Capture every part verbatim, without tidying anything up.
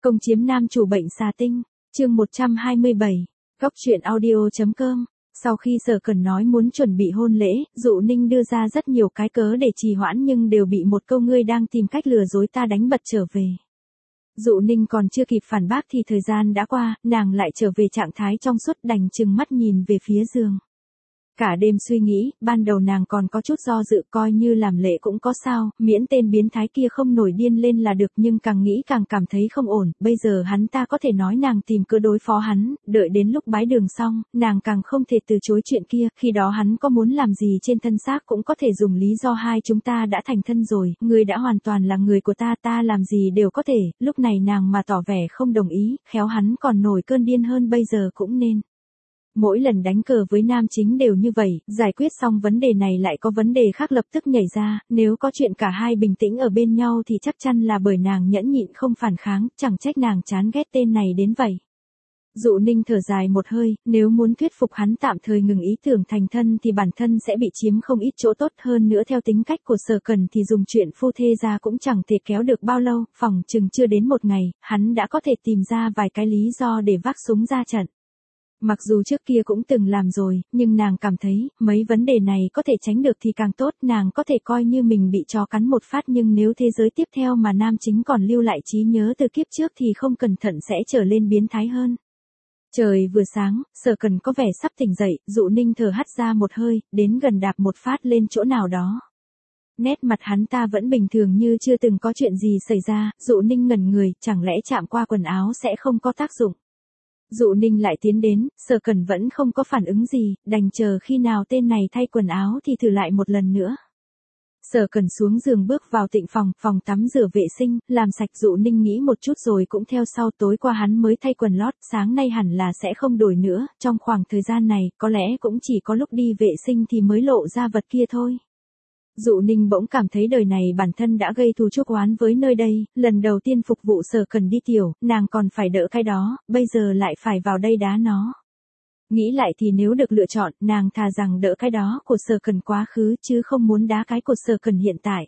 Công chiếm nam chủ bệnh xà tinh, chương một trăm hai mươi bảy, góc truyện audio.com. Sau khi Sở Cẩn nói muốn chuẩn bị hôn lễ, Dụ Ninh đưa ra rất nhiều cái cớ để trì hoãn nhưng đều bị một câu ngươi đang tìm cách lừa dối ta đánh bật trở về. Dụ Ninh còn chưa kịp phản bác thì thời gian đã qua, nàng lại trở về trạng thái trong suốt đành chừng mắt nhìn về phía giường. Cả đêm suy nghĩ, ban đầu nàng còn có chút do dự coi như làm lễ cũng có sao, miễn tên biến thái kia không nổi điên lên là được nhưng càng nghĩ càng cảm thấy không ổn, bây giờ hắn ta có thể nói nàng tìm cớ đối phó hắn, đợi đến lúc bái đường xong, nàng càng không thể từ chối chuyện kia, khi đó hắn có muốn làm gì trên thân xác cũng có thể dùng lý do hai chúng ta đã thành thân rồi, người đã hoàn toàn là người của ta, ta làm gì đều có thể, lúc này nàng mà tỏ vẻ không đồng ý, khéo hắn còn nổi cơn điên hơn bây giờ cũng nên. Mỗi lần đánh cờ với nam chính đều như vậy, giải quyết xong vấn đề này lại có vấn đề khác lập tức nhảy ra, nếu có chuyện cả hai bình tĩnh ở bên nhau thì chắc chắn là bởi nàng nhẫn nhịn không phản kháng, chẳng trách nàng chán ghét tên này đến vậy. Dụ Ninh thở dài một hơi, nếu muốn thuyết phục hắn tạm thời ngừng ý tưởng thành thân thì bản thân sẽ bị chiếm không ít chỗ tốt hơn nữa theo tính cách của Sở Cẩn thì dùng chuyện phu thê ra cũng chẳng thể kéo được bao lâu, phòng chừng chưa đến một ngày, hắn đã có thể tìm ra vài cái lý do để vác súng ra trận. Mặc dù trước kia cũng từng làm rồi, nhưng nàng cảm thấy, mấy vấn đề này có thể tránh được thì càng tốt, nàng có thể coi như mình bị chó cắn một phát nhưng nếu thế giới tiếp theo mà nam chính còn lưu lại trí nhớ từ kiếp trước thì không cẩn thận sẽ trở lên biến thái hơn. Trời vừa sáng, Sở Cẩn có vẻ sắp tỉnh dậy, Dụ Ninh thở hắt ra một hơi, đến gần đạp một phát lên chỗ nào đó. Nét mặt hắn ta vẫn bình thường như chưa từng có chuyện gì xảy ra, Dụ Ninh ngẩn người, chẳng lẽ chạm qua quần áo sẽ không có tác dụng. Dụ Ninh lại tiến đến, Sở Cẩn vẫn không có phản ứng gì, đành chờ khi nào tên này thay quần áo thì thử lại một lần nữa. Sở Cẩn xuống giường bước vào tịnh phòng, phòng tắm rửa vệ sinh, làm sạch. Dụ Ninh nghĩ một chút rồi cũng theo sau, tối qua hắn mới thay quần lót, sáng nay hẳn là sẽ không đổi nữa, trong khoảng thời gian này, có lẽ cũng chỉ có lúc đi vệ sinh thì mới lộ ra vật kia thôi. Dụ Ninh bỗng cảm thấy đời này bản thân đã gây thù chuốc oán với nơi đây, lần đầu tiên phục vụ Sở Cẩn đi tiểu, nàng còn phải đỡ cái đó, bây giờ lại phải vào đây đá nó. Nghĩ lại thì nếu được lựa chọn, nàng thà rằng đỡ cái đó của Sở Cẩn quá khứ chứ không muốn đá cái của Sở Cẩn hiện tại.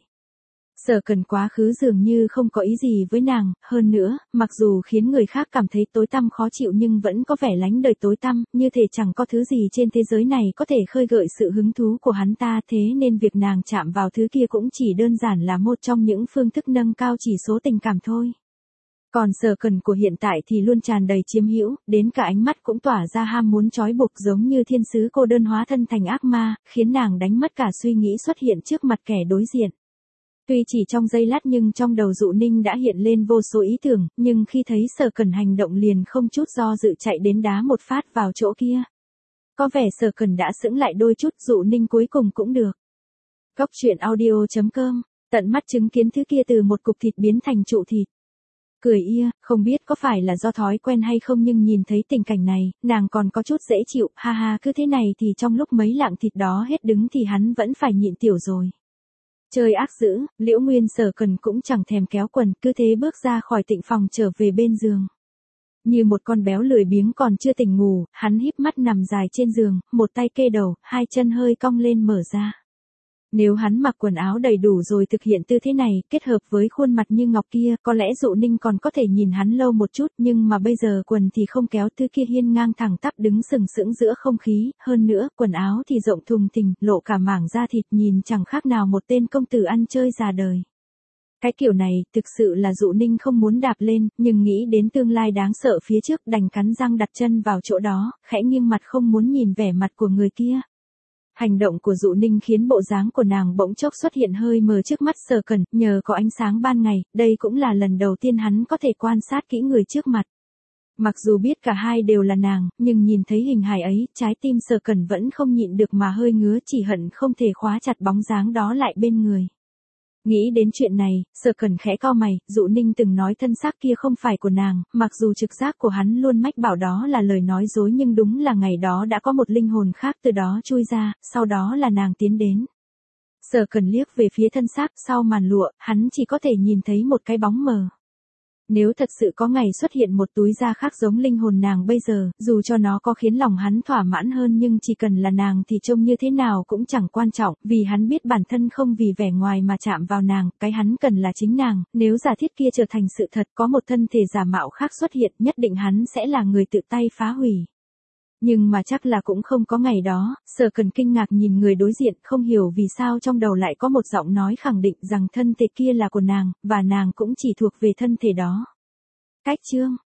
Sở Cẩn quá khứ dường như không có ý gì với nàng, hơn nữa, mặc dù khiến người khác cảm thấy tối tăm khó chịu nhưng vẫn có vẻ lánh đời tối tăm, như thể chẳng có thứ gì trên thế giới này có thể khơi gợi sự hứng thú của hắn ta, thế nên việc nàng chạm vào thứ kia cũng chỉ đơn giản là một trong những phương thức nâng cao chỉ số tình cảm thôi. Còn Sở Cẩn của hiện tại thì luôn tràn đầy chiếm hữu, đến cả ánh mắt cũng tỏa ra ham muốn trói buộc giống như thiên sứ cô đơn hóa thân thành ác ma, khiến nàng đánh mất cả suy nghĩ xuất hiện trước mặt kẻ đối diện. Tuy chỉ trong giây lát nhưng trong đầu Dụ Ninh đã hiện lên vô số ý tưởng, nhưng khi thấy Sở Cẩn hành động liền không chút do dự chạy đến đá một phát vào chỗ kia. Có vẻ Sở Cẩn đã sững lại đôi chút, Dụ Ninh cuối cùng cũng được. Góc truyện audio.com, tận mắt chứng kiến thứ kia từ một cục thịt biến thành trụ thịt. Cười ia, không biết có phải là do thói quen hay không nhưng nhìn thấy tình cảnh này, nàng còn có chút dễ chịu, ha ha cứ thế này thì trong lúc mấy lạng thịt đó hết đứng thì hắn vẫn phải nhịn tiểu rồi. Chơi ác dữ, Liễu Nguyên Sở Cẩn cũng chẳng thèm kéo quần, cứ thế bước ra khỏi tịnh phòng trở về bên giường. Như một con béo lười biếng còn chưa tỉnh ngủ, hắn híp mắt nằm dài trên giường, một tay kê đầu, hai chân hơi cong lên mở ra. Nếu hắn mặc quần áo đầy đủ rồi thực hiện tư thế này, kết hợp với khuôn mặt như ngọc kia, có lẽ Dụ Ninh còn có thể nhìn hắn lâu một chút, nhưng mà bây giờ quần thì không kéo, thứ kia hiên ngang thẳng tắp đứng sừng sững giữa không khí, hơn nữa, quần áo thì rộng thùng thình, lộ cả mảng da thịt nhìn chẳng khác nào một tên công tử ăn chơi già đời. Cái kiểu này, thực sự là Dụ Ninh không muốn đạp lên, nhưng nghĩ đến tương lai đáng sợ phía trước đành cắn răng đặt chân vào chỗ đó, khẽ nghiêng mặt không muốn nhìn vẻ mặt của người kia. Hành động của Dụ Ninh khiến bộ dáng của nàng bỗng chốc xuất hiện hơi mờ trước mắt Sở Cẩn, nhờ có ánh sáng ban ngày, đây cũng là lần đầu tiên hắn có thể quan sát kỹ người trước mặt. Mặc dù biết cả hai đều là nàng, nhưng nhìn thấy hình hài ấy, trái tim Sở Cẩn vẫn không nhịn được mà hơi ngứa, chỉ hận không thể khóa chặt bóng dáng đó lại bên người. Nghĩ đến chuyện này, Sở Cẩn khẽ cau mày, Dụ Ninh từng nói thân xác kia không phải của nàng, mặc dù trực giác của hắn luôn mách bảo đó là lời nói dối nhưng đúng là ngày đó đã có một linh hồn khác từ đó chui ra, sau đó là nàng tiến đến. Sở Cẩn liếc về phía thân xác, sau màn lụa, hắn chỉ có thể nhìn thấy một cái bóng mờ. Nếu thật sự có ngày xuất hiện một túi da khác giống linh hồn nàng bây giờ, dù cho nó có khiến lòng hắn thỏa mãn hơn nhưng chỉ cần là nàng thì trông như thế nào cũng chẳng quan trọng, vì hắn biết bản thân không vì vẻ ngoài mà chạm vào nàng, cái hắn cần là chính nàng, nếu giả thiết kia trở thành sự thật, có một thân thể giả mạo khác xuất hiện, nhất định hắn sẽ là người tự tay phá hủy. Nhưng mà chắc là cũng không có ngày đó, Sở Cần kinh ngạc nhìn người đối diện, không hiểu vì sao trong đầu lại có một giọng nói khẳng định rằng thân thể kia là của nàng, và nàng cũng chỉ thuộc về thân thể đó. Cách chương